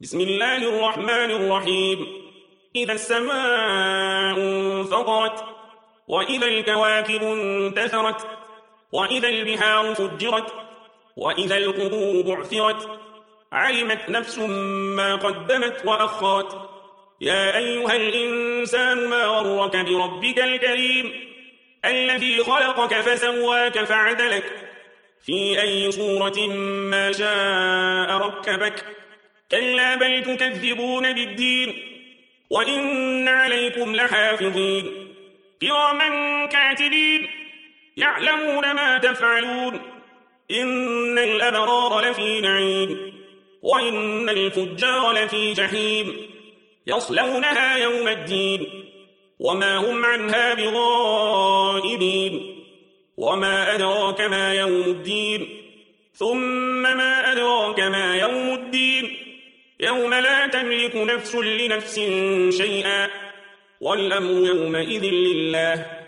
بسم الله الرحمن الرحيم. إذا السماء انفطرت، وإذا الكواكب انتثرت، وإذا البحار فجرت، وإذا القبور بعثرت، علمت نفس ما قدمت وأخرت. يا أيها الإنسان ما غرك بربك الكريم الذي خلقك فسواك فعدلك في أي صورة ما شاء ركبك. كلا بل تكذبون بالدين، وإن عليكم لحافظين كراما كاتبين يعلمون ما تفعلون. إن الأبرار لفي نعيم، وإن الفجار لفي جحيم يصلونها يوم الدين، وما هم عنها بغائبين. وما أدراك ما يوم الدين، ثم ما أدراك ما يوم الدين. يوم لا تملك نفس لنفس شيئا، والأمر يومئذ لله.